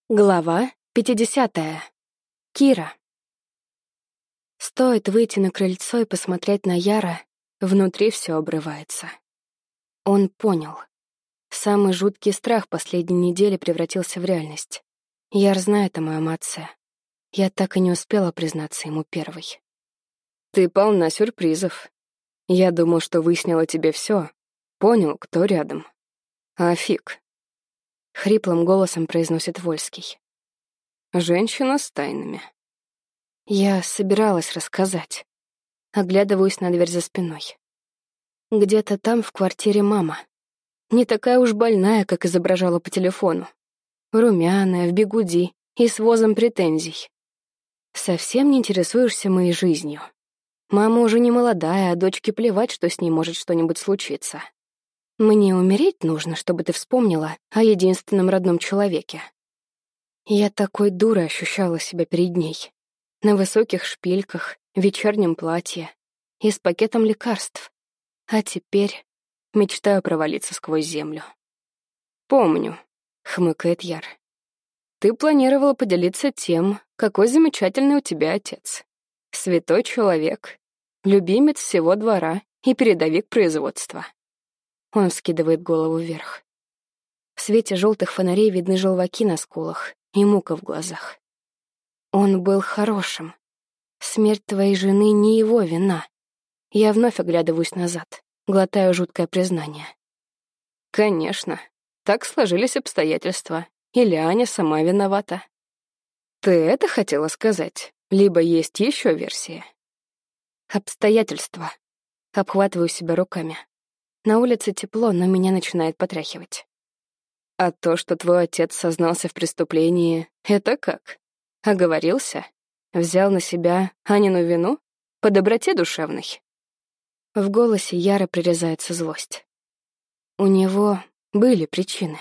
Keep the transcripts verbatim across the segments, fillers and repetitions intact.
Глава пятидесятая. Кира. Стоит выйти на крыльцо и посмотреть на Яра, внутри все обрывается. Он понял. Самый жуткий страх последней недели превратился в реальность. Яр знает о моем отце. Я так и не успела признаться ему первой. Ты полна сюрпризов. Я думал, что выяснила тебе все. Понял, кто рядом. А фиг. Хриплым голосом произносит Вольский. Женщина с тайнами. Я собиралась рассказать. Оглядываюсь на дверь за спиной. Где-то там в квартире мама. Не такая уж больная, как изображала по телефону. Румяная, в бигуди и с возом претензий. Совсем не интересуешься моей жизнью. Мама уже не молодая, а дочке плевать, что с ней может что-нибудь случиться. Мне умереть нужно, чтобы ты вспомнила о единственном родном человеке. Я такой дурой ощущала себя перед ней. На высоких шпильках, в вечернем платье и с пакетом лекарств. А теперь мечтаю провалиться сквозь землю. «Помню», — хмыкает Яр. «Ты планировала поделиться тем, какой замечательный у тебя отец. Святой человек, любимец всего двора и передовик производства». Он вскидывает голову вверх. В свете желтых фонарей видны желваки на скулах и мука в глазах. Он был хорошим. Смерть твоей жены не его вина. Я вновь оглядываюсь назад, глотаю жуткое признание. Конечно, так сложились обстоятельства, или Аня сама виновата. Ты это хотела сказать? Либо есть еще версии? Обстоятельства. Обхватываю себя руками. На улице тепло, но меня начинает потряхивать. А то, что твой отец сознался в преступлении, это как? Оговорился? Взял на себя Анину вину? По доброте душевной? В голосе яро прорезается злость. У него были причины.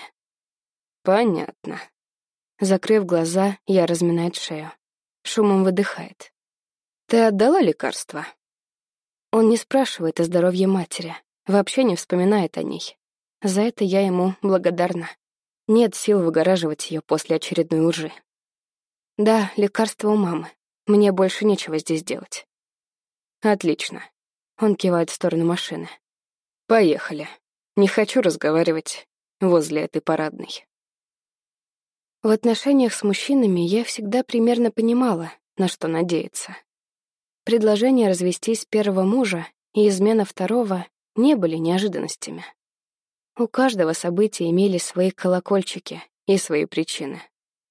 Понятно. Закрыв глаза, я разминает шею. Шумом выдыхает. Ты отдала лекарства? Он не спрашивает о здоровье матери, вообще не вспоминает о ней. За это я ему благодарна. Нет сил выгораживать ее после очередной лжи. Да, лекарство у мамы. Мне больше нечего здесь делать. Отлично. Он кивает в сторону машины. Поехали. Не хочу разговаривать возле этой парадной. В отношениях с мужчинами я всегда примерно понимала, на что надеяться. Предложение развестись первого мужа и измена второго не были неожиданностями. У каждого события имели свои колокольчики и свои причины.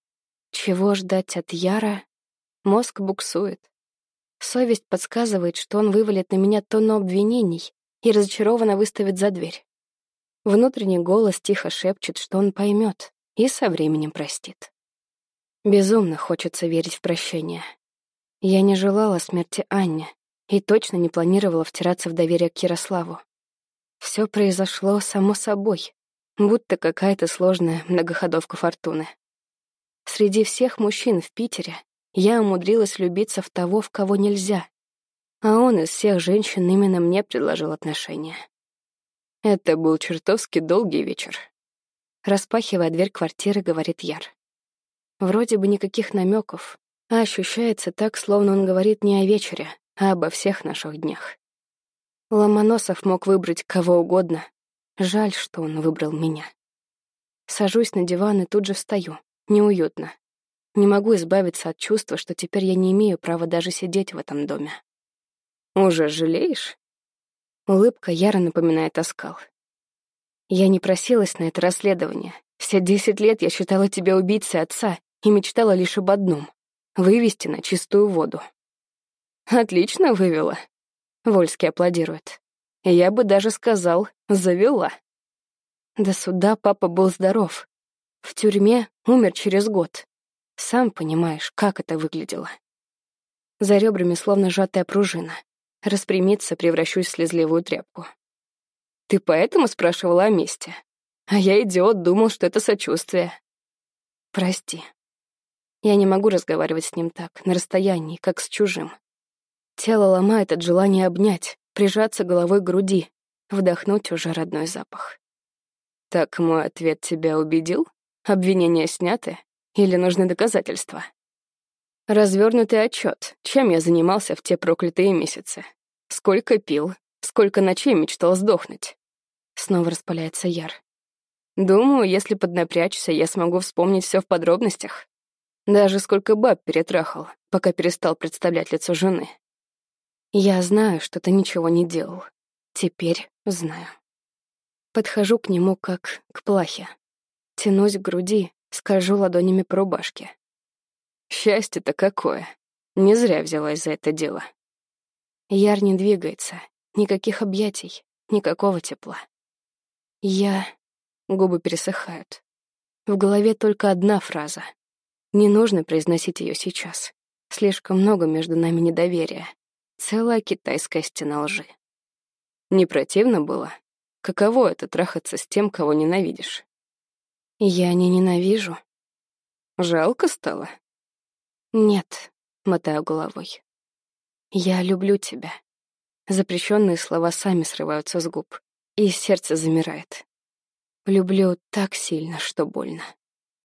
Чего ждать от Яра? Мозг буксует. Совесть подсказывает, что он вывалит на меня тонну обвинений и разочарованно выставит за дверь. Внутренний голос тихо шепчет, что он поймет и со временем простит. Безумно хочется верить в прощение. Я не желала смерти Анне и точно не планировала втираться в доверие к Ярославу. Все произошло само собой, будто какая-то сложная многоходовка фортуны. Среди всех мужчин в Питере я умудрилась влюбиться в того, в кого нельзя, а он из всех женщин именно мне предложил отношения. Это был чертовски долгий вечер. Распахивая дверь квартиры, говорит Яр. Вроде бы никаких намеков, а ощущается так, словно он говорит не о вечере, а обо всех наших днях. Ломоносов мог выбрать кого угодно. Жаль, что он выбрал меня. Сажусь на диван и тут же встаю. Неуютно. Не могу избавиться от чувства, что теперь я не имею права даже сидеть в этом доме. Уже жалеешь? Улыбка яро напоминает оскал. Я не просилась на это расследование. Все десять лет я считала тебя убийцей отца и мечтала лишь об одном — вывести на чистую воду. Отлично вывела. Вольский аплодирует. Я бы даже сказал, завела. До суда папа был здоров. В тюрьме умер через год. Сам понимаешь, как это выглядело. За ребрами словно сжатая пружина. Распрямиться, превращусь в слезливую тряпку. Ты поэтому спрашивала о месте? А я, идиот, думал, что это сочувствие. Прости. Я не могу разговаривать с ним так, на расстоянии, как с чужим. Тело ломает от желания обнять, прижаться головой к груди, вдохнуть уже родной запах. Так мой ответ тебя убедил? Обвинения сняты? Или нужны доказательства? Развернутый отчет, чем я занимался в те проклятые месяцы. Сколько пил, сколько ночей мечтал сдохнуть. Снова распаляется Яр. Думаю, если поднапрячься, я смогу вспомнить все в подробностях. Даже сколько баб перетрахал, пока перестал представлять лицо жены. Я знаю, что ты ничего не делал. Теперь знаю. Подхожу к нему, как к плахе. Тянусь к груди, скольжу ладонями по рубашке. Счастье-то какое. Не зря взялась за это дело. Яр не двигается. Никаких объятий, никакого тепла. Я... Губы пересыхают. В голове только одна фраза. Не нужно произносить ее сейчас. Слишком много между нами недоверия. Целая китайская стена лжи. Не противно было? Каково это — трахаться с тем, кого ненавидишь? Я не ненавижу. Жалко стало? Нет, мотаю головой. Я люблю тебя. Запрещенные слова сами срываются с губ, и сердце замирает. Люблю так сильно, что больно.